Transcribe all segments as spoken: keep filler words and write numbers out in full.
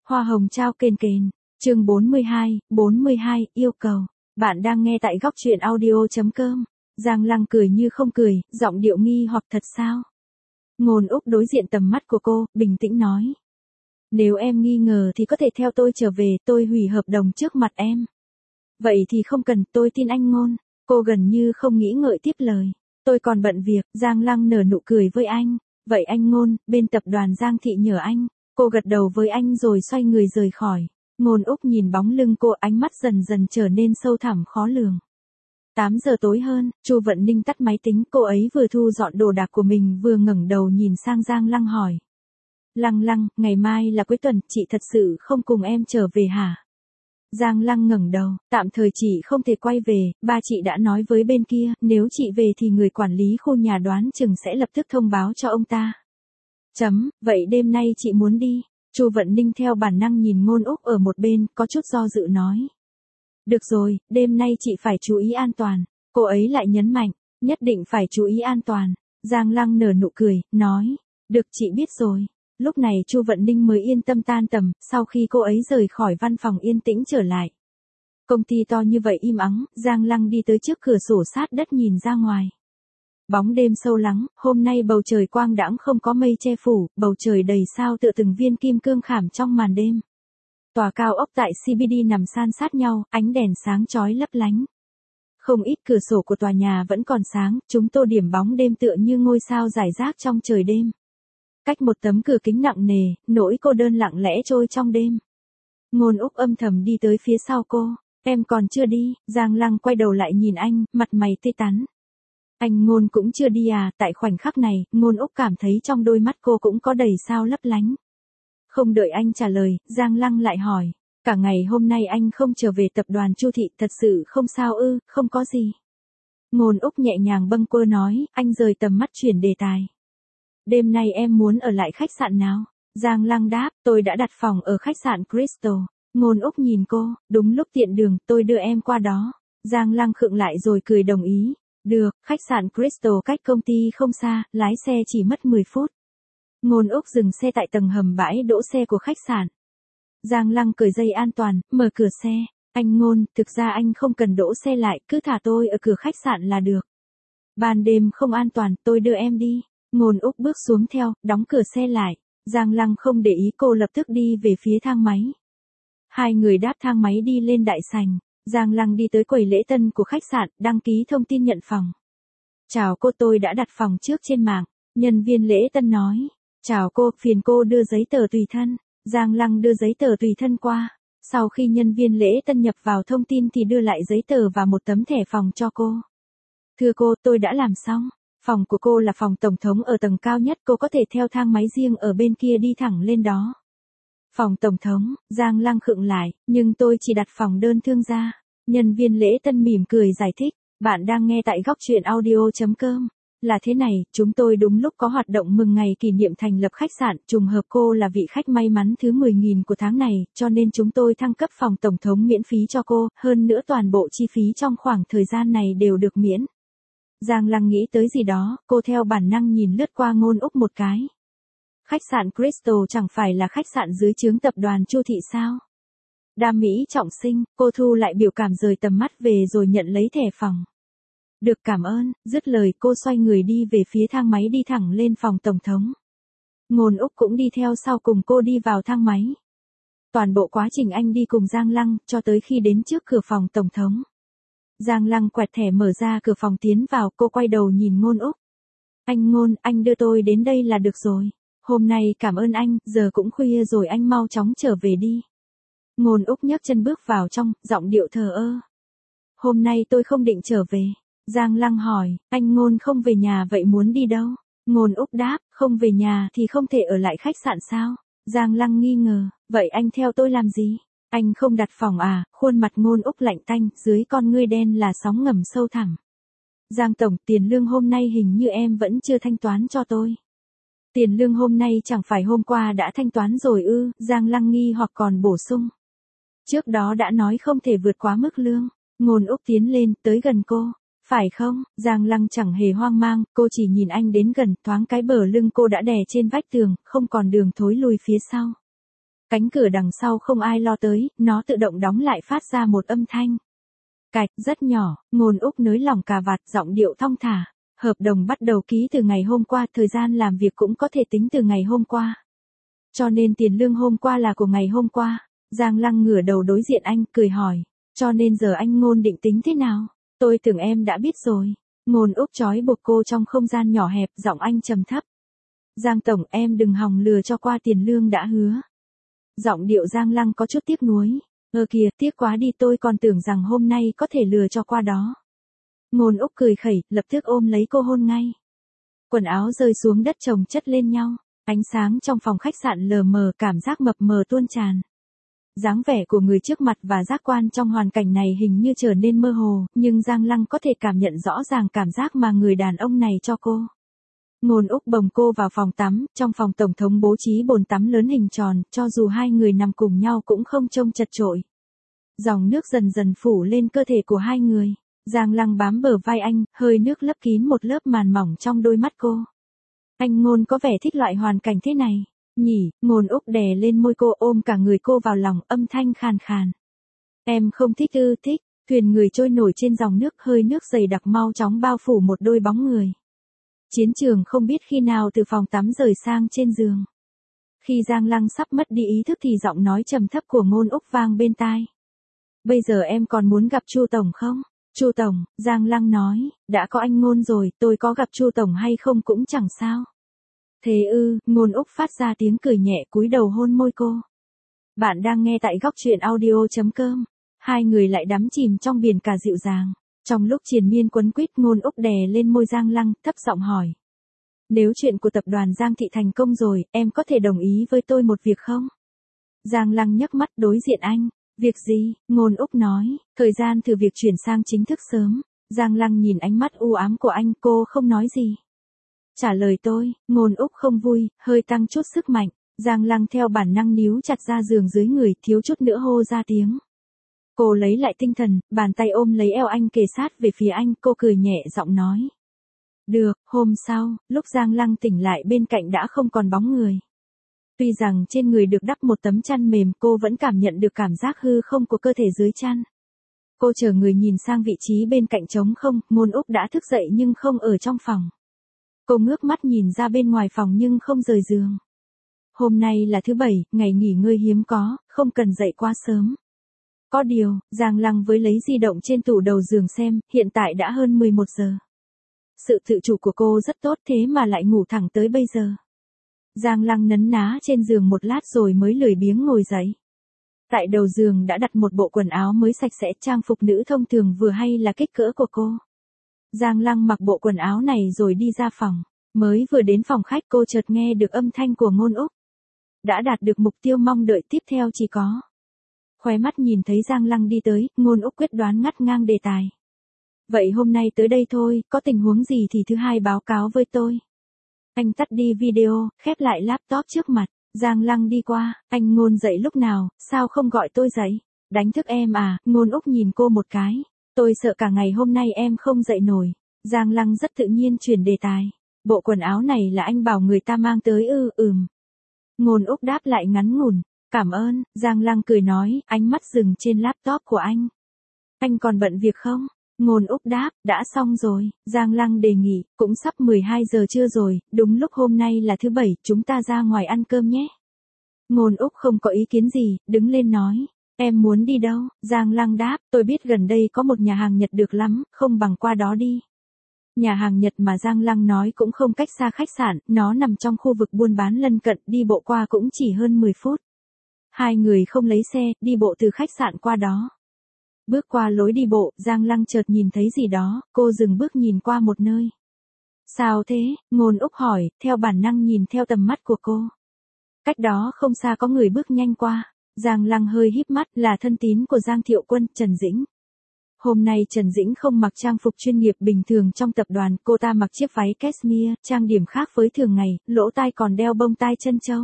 Hoa hồng trao kền kền. Chương bốn mươi hai, bốn mươi hai, yêu cầu. Bạn đang nghe tại góc truyện audio chấm com. Giang Lăng cười như không cười, giọng điệu nghi hoặc thật sao? Ngôn Úc đối diện tầm mắt của cô, bình tĩnh nói. Nếu em nghi ngờ thì có thể theo tôi trở về, tôi hủy hợp đồng trước mặt em. Vậy thì không cần, tôi tin anh Ngôn. Cô gần như không nghĩ ngợi tiếp lời. Tôi còn bận việc, Giang Lăng nở nụ cười với anh. Vậy anh Ngôn, bên tập đoàn Giang Thị nhờ anh. Cô gật đầu với anh rồi xoay người rời khỏi. Ngôn Úc nhìn bóng lưng cô, ánh mắt dần dần trở nên sâu thẳm khó lường. tám giờ tối hơn, Chu Vận Ninh tắt máy tính, cô ấy vừa thu dọn đồ đạc của mình vừa ngẩng đầu nhìn sang Giang Lăng hỏi. Lăng Lăng, ngày mai là cuối tuần, chị thật sự không cùng em trở về hả? Giang Lăng ngẩng đầu, tạm thời chị không thể quay về, ba chị đã nói với bên kia, nếu chị về thì người quản lý khu nhà đoán chừng sẽ lập tức thông báo cho ông ta. Chấm, vậy đêm nay chị muốn đi? Chu Vận Ninh theo bản năng nhìn Ngôn Úc ở một bên, có chút do dự nói. Được rồi, đêm nay chị phải chú ý an toàn. Cô ấy lại nhấn mạnh, nhất định phải chú ý an toàn. Giang Lăng nở nụ cười, nói, được chị biết rồi. Lúc này Chu Vận Ninh mới yên tâm tan tầm, sau khi cô ấy rời khỏi văn phòng yên tĩnh trở lại. Công ty to như vậy im ắng, Giang Lăng đi tới trước cửa sổ sát đất nhìn ra ngoài. Bóng đêm sâu lắng, hôm nay bầu trời quang đãng không có mây che phủ, bầu trời đầy sao tựa từng viên kim cương khảm trong màn đêm. Tòa cao ốc tại xê bê đê nằm san sát nhau, ánh đèn sáng chói lấp lánh. Không ít cửa sổ của tòa nhà vẫn còn sáng, chúng tô điểm bóng đêm tựa như ngôi sao rải rác trong trời đêm. Cách một tấm cửa kính nặng nề, nỗi cô đơn lặng lẽ trôi trong đêm. Ngôn Úc âm thầm đi tới phía sau cô, em còn chưa đi, Giang Lăng quay đầu lại nhìn anh, mặt mày tươi tắn. Anh Ngôn cũng chưa đi à, tại khoảnh khắc này, Ngôn Úc cảm thấy trong đôi mắt cô cũng có đầy sao lấp lánh. Không đợi anh trả lời, Giang Lăng lại hỏi, cả ngày hôm nay anh không trở về tập đoàn Chu Thị, thật sự không sao ư? Không có gì. Ngôn Úc nhẹ nhàng bâng quơ nói, anh rời tầm mắt chuyển đề tài. Đêm nay em muốn ở lại khách sạn nào? Giang Lăng đáp, tôi đã đặt phòng ở khách sạn Crystal. Ngôn Úc nhìn cô, đúng lúc tiện đường, tôi đưa em qua đó. Giang Lăng khựng lại rồi cười đồng ý. Được, khách sạn Crystal cách công ty không xa, lái xe chỉ mất mười phút. Ngôn Úc dừng xe tại tầng hầm bãi đỗ xe của khách sạn. Giang Lăng cởi dây an toàn, mở cửa xe. Anh Ngôn, thực ra anh không cần đỗ xe lại, cứ thả tôi ở cửa khách sạn là được. Ban đêm không an toàn, tôi đưa em đi. Ngôn Úc bước xuống theo, đóng cửa xe lại. Giang Lăng không để ý cô lập tức đi về phía thang máy. Hai người đáp thang máy đi lên đại sảnh. Giang Lăng đi tới quầy lễ tân của khách sạn, đăng ký thông tin nhận phòng. Chào cô, tôi đã đặt phòng trước trên mạng. Nhân viên lễ tân nói. Chào cô, phiền cô đưa giấy tờ tùy thân. Giang Lăng đưa giấy tờ tùy thân qua. Sau khi nhân viên lễ tân nhập vào thông tin thì đưa lại giấy tờ và một tấm thẻ phòng cho cô. Thưa cô, tôi đã làm xong. Phòng của cô là phòng tổng thống ở tầng cao nhất, cô có thể theo thang máy riêng ở bên kia đi thẳng lên đó. Phòng tổng thống, Giang Lăng khựng lại, nhưng tôi chỉ đặt phòng đơn thương gia. Nhân viên lễ tân mỉm cười giải thích, bạn đang nghe tại góc truyện audio chấm com. Là thế này, chúng tôi đúng lúc có hoạt động mừng ngày kỷ niệm thành lập khách sạn, trùng hợp cô là vị khách may mắn thứ mười nghìn của tháng này, cho nên chúng tôi thăng cấp phòng tổng thống miễn phí cho cô, hơn nữa toàn bộ chi phí trong khoảng thời gian này đều được miễn. Giang Lăng nghĩ tới gì đó, cô theo bản năng nhìn lướt qua Ngôn Úc một cái. Khách sạn Crystal chẳng phải là khách sạn dưới trướng tập đoàn Chu Thị sao? Đam mỹ trọng sinh, cô thu lại biểu cảm rời tầm mắt về rồi nhận lấy thẻ phòng. Được, cảm ơn, dứt lời cô xoay người đi về phía thang máy đi thẳng lên phòng tổng thống. Ngôn Úc cũng đi theo sau cùng cô đi vào thang máy. Toàn bộ quá trình anh đi cùng Giang Lăng, cho tới khi đến trước cửa phòng tổng thống. Giang Lăng quẹt thẻ mở ra cửa phòng tiến vào, cô quay đầu nhìn Ngôn Úc. Anh Ngôn, anh đưa tôi đến đây là được rồi. Hôm nay cảm ơn anh, giờ cũng khuya rồi, anh mau chóng trở về đi. Ngôn Úc nhấc chân bước vào trong, giọng điệu thờ ơ. Hôm nay tôi không định trở về. Giang Lăng hỏi, anh Ngôn không về nhà vậy muốn đi đâu? Ngôn Úc đáp, không về nhà thì không thể ở lại khách sạn sao? Giang Lăng nghi ngờ, vậy anh theo tôi làm gì? Anh không đặt phòng à? Khuôn mặt Ngôn Úc lạnh tanh, dưới con ngươi đen là sóng ngầm sâu thẳm. Giang tổng, tiền lương hôm nay hình như em vẫn chưa thanh toán cho tôi. Tiền lương hôm nay chẳng phải hôm qua đã thanh toán rồi ư? Giang Lăng nghi hoặc còn bổ sung. Trước đó đã nói không thể vượt quá mức lương. Ngôn Úc tiến lên, tới gần cô. Phải không? Giang Lăng chẳng hề hoang mang, cô chỉ nhìn anh đến gần, thoáng cái bờ lưng cô đã đè trên vách tường, không còn đường thối lùi phía sau. Cánh cửa đằng sau không ai lo tới, nó tự động đóng lại phát ra một âm thanh. Cạch, rất nhỏ, Ngôn Úc nới lỏng cà vạt, giọng điệu thong thả. Hợp đồng bắt đầu ký từ ngày hôm qua, thời gian làm việc cũng có thể tính từ ngày hôm qua. Cho nên tiền lương hôm qua là của ngày hôm qua. Giang Lăng ngửa đầu đối diện anh, cười hỏi. Cho nên giờ anh Ngôn định tính thế nào? Tôi tưởng em đã biết rồi. Ngôn Úc trói buộc cô trong không gian nhỏ hẹp, giọng anh trầm thấp. Giang Tổng, em đừng hòng lừa cho qua tiền lương đã hứa. Giọng điệu Giang Lăng có chút tiếc nuối. Ơ kìa, tiếc quá đi, tôi còn tưởng rằng hôm nay có thể lừa cho qua đó. Ngôn Úc cười khẩy, lập tức ôm lấy cô hôn ngay. Quần áo rơi xuống đất chồng chất lên nhau. Ánh sáng trong phòng khách sạn lờ mờ, cảm giác mập mờ tuôn tràn. Dáng vẻ của người trước mặt và giác quan trong hoàn cảnh này hình như trở nên mơ hồ, nhưng Giang Lăng có thể cảm nhận rõ ràng cảm giác mà người đàn ông này cho cô. Ngôn Úc bồng cô vào phòng tắm, trong phòng tổng thống bố trí bồn tắm lớn hình tròn, cho dù hai người nằm cùng nhau cũng không trông chật chội. Dòng nước dần dần phủ lên cơ thể của hai người. Giang Lăng bám bờ vai anh, hơi nước lấp kín một lớp màn mỏng trong đôi mắt cô. Anh Ngôn có vẻ thích loại hoàn cảnh thế này. Nhỉ, Ngôn Úc đè lên môi cô, ôm cả người cô vào lòng, âm thanh khàn khàn. Em không thích ư? Thích. Thuyền người trôi nổi trên dòng nước, hơi nước dày đặc mau chóng bao phủ một đôi bóng người. Chiến trường không biết khi nào từ phòng tắm rời sang trên giường. Khi Giang Lăng sắp mất đi ý thức thì giọng nói trầm thấp của Ngôn Úc vang bên tai. Bây giờ em còn muốn gặp Chu Tổng không? Chu Tổng, Giang Lăng nói, đã có anh Ngôn rồi, tôi có gặp Chu Tổng hay không cũng chẳng sao. Thế ư? Ngôn Úc phát ra tiếng cười nhẹ, cúi đầu hôn môi cô. Bạn đang nghe tại góc truyện audio chấm com. Hai người lại đắm chìm trong biển cả dịu dàng. Trong lúc triền miên quấn quýt, Ngôn Úc đè lên môi Giang Lăng, thấp giọng hỏi. Nếu chuyện của tập đoàn Giang Thị thành công rồi, em có thể đồng ý với tôi một việc không? Giang Lăng nhấc mắt đối diện anh. Việc gì? Ngôn Úc nói, thời gian từ việc chuyển sang chính thức sớm. Giang Lăng nhìn ánh mắt u ám của anh, cô không nói gì. Trả lời tôi. Ngôn Úc không vui, hơi tăng chút sức mạnh. Giang Lăng theo bản năng níu chặt ra giường dưới người, thiếu chút nữa hô ra tiếng. Cô lấy lại tinh thần, bàn tay ôm lấy eo anh kề sát về phía anh, cô cười nhẹ giọng nói. Được. Hôm sau, lúc Giang Lăng tỉnh lại bên cạnh đã không còn bóng người. Tuy rằng trên người được đắp một tấm chăn mềm, cô vẫn cảm nhận được cảm giác hư không của cơ thể dưới chăn. Cô chờ người nhìn sang vị trí bên cạnh trống không, Ngôn Úc đã thức dậy nhưng không ở trong phòng. Cô ngước mắt nhìn ra bên ngoài phòng nhưng không rời giường. Hôm nay là thứ bảy, ngày nghỉ ngơi hiếm có, không cần dậy quá sớm. Có điều, Giang Lăng với lấy di động trên tủ đầu giường xem, hiện tại đã hơn mười một giờ. Sự tự chủ của cô rất tốt thế mà lại ngủ thẳng tới bây giờ. Giang Lăng nấn ná trên giường một lát rồi mới lười biếng ngồi dậy. Tại đầu giường đã đặt một bộ quần áo mới sạch sẽ, trang phục nữ thông thường vừa hay là kích cỡ của cô. Giang Lăng mặc bộ quần áo này rồi đi ra phòng. Mới vừa đến phòng khách cô chợt nghe được âm thanh của Ngôn Úc. Đã đạt được mục tiêu mong đợi, tiếp theo chỉ có. Khóe mắt nhìn thấy Giang Lăng đi tới, Ngôn Úc quyết đoán ngắt ngang đề tài. Vậy hôm nay tới đây thôi, có tình huống gì thì thứ hai báo cáo với tôi. Anh tắt đi video, khép lại laptop trước mặt. Giang Lăng đi qua, anh Ngôn dậy lúc nào, sao không gọi tôi dậy? Đánh thức em à? Ngôn Úc nhìn cô một cái. Tôi sợ cả ngày hôm nay em không dậy nổi. Giang Lăng rất tự nhiên chuyển đề tài. Bộ quần áo này là anh bảo người ta mang tới ư? Ừm. Ngôn Úc đáp lại ngắn ngủn. Cảm ơn. Giang Lăng cười nói, ánh mắt dừng trên laptop của anh. Anh còn bận việc không? Ngôn Úc đáp, đã xong rồi. Giang Lăng đề nghị, cũng sắp mười hai giờ trưa rồi, đúng lúc hôm nay là thứ bảy, chúng ta ra ngoài ăn cơm nhé. Ngôn Úc không có ý kiến gì, đứng lên nói. Em muốn đi đâu? Giang Lăng đáp, tôi biết gần đây có một nhà hàng Nhật được lắm, không bằng qua đó đi. Nhà hàng Nhật mà Giang Lăng nói cũng không cách xa khách sạn, nó nằm trong khu vực buôn bán lân cận, đi bộ qua cũng chỉ hơn mười phút. Hai người không lấy xe, đi bộ từ khách sạn qua đó. Bước qua lối đi bộ, Giang Lăng chợt nhìn thấy gì đó, cô dừng bước nhìn qua một nơi. Sao thế? Ngôn Úc hỏi, theo bản năng nhìn theo tầm mắt của cô. Cách đó không xa có người bước nhanh qua. Giang Lăng hơi híp mắt, là thân tín của Giang Thiệu Quân, Trần Dĩnh. Hôm nay Trần Dĩnh không mặc trang phục chuyên nghiệp bình thường trong tập đoàn, cô ta mặc chiếc váy cashmere, trang điểm khác với thường ngày, lỗ tai còn đeo bông tai chân châu.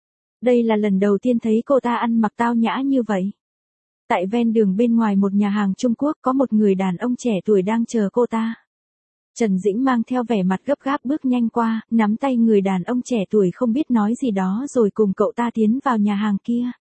Đây là lần đầu tiên thấy cô ta ăn mặc tao nhã như vậy. Tại ven đường bên ngoài một nhà hàng Trung Quốc có một người đàn ông trẻ tuổi đang chờ cô ta. Trần Dĩnh mang theo vẻ mặt gấp gáp bước nhanh qua, nắm tay người đàn ông trẻ tuổi không biết nói gì đó rồi cùng cậu ta tiến vào nhà hàng kia.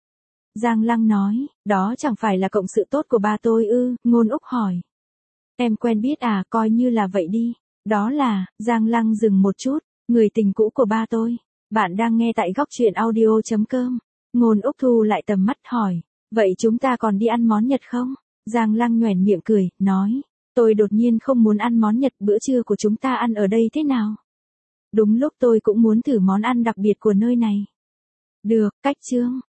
Giang Lăng nói, đó chẳng phải là cộng sự tốt của ba tôi ư, Ngôn Úc hỏi. Em quen biết à, coi như là vậy đi. Đó là, Giang Lăng dừng một chút, người tình cũ của ba tôi. Bạn đang nghe tại góc truyện audio.com. Ngôn Úc thu lại tầm mắt hỏi, vậy chúng ta còn đi ăn món Nhật không? Giang Lăng nhoẻn miệng cười, nói, tôi đột nhiên không muốn ăn món Nhật, bữa trưa của chúng ta ăn ở đây thế nào? Đúng lúc tôi cũng muốn thử món ăn đặc biệt của nơi này. Được, cách chương.